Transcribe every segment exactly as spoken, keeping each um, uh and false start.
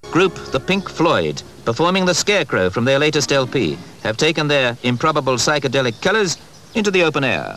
Group The Pink Floyd, performing The Scarecrow from their latest L P, have taken their improbable psychedelic colours into the open air.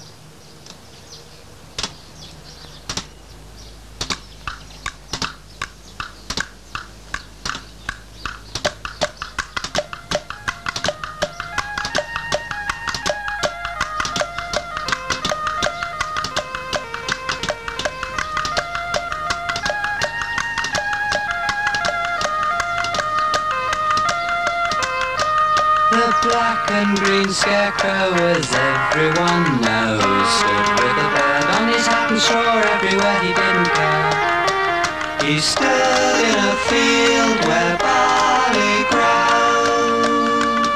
The black and green scarecrow, as everyone knows, stood with a bird on his hat and straw everywhere, he didn't care. He stood in a field where barley grows.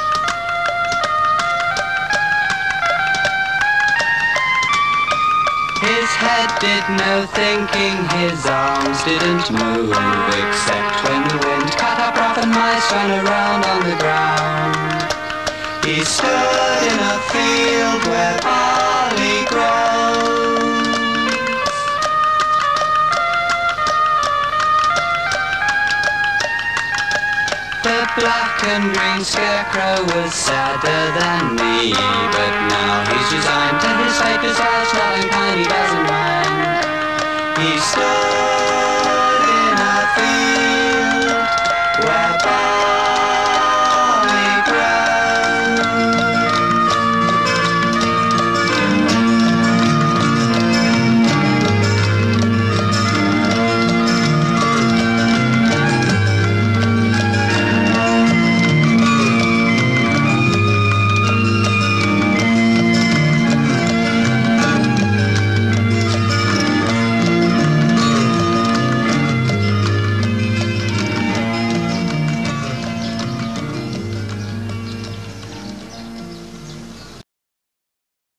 His head did no thinking, his arms didn't move, except when the wind cut up rough and mice ran around on the ground. He stood in a field where barley grows. The black and green scarecrow was sadder than me, but now he's resigned to his fate, besides loving kind, he doesn't mind. He stood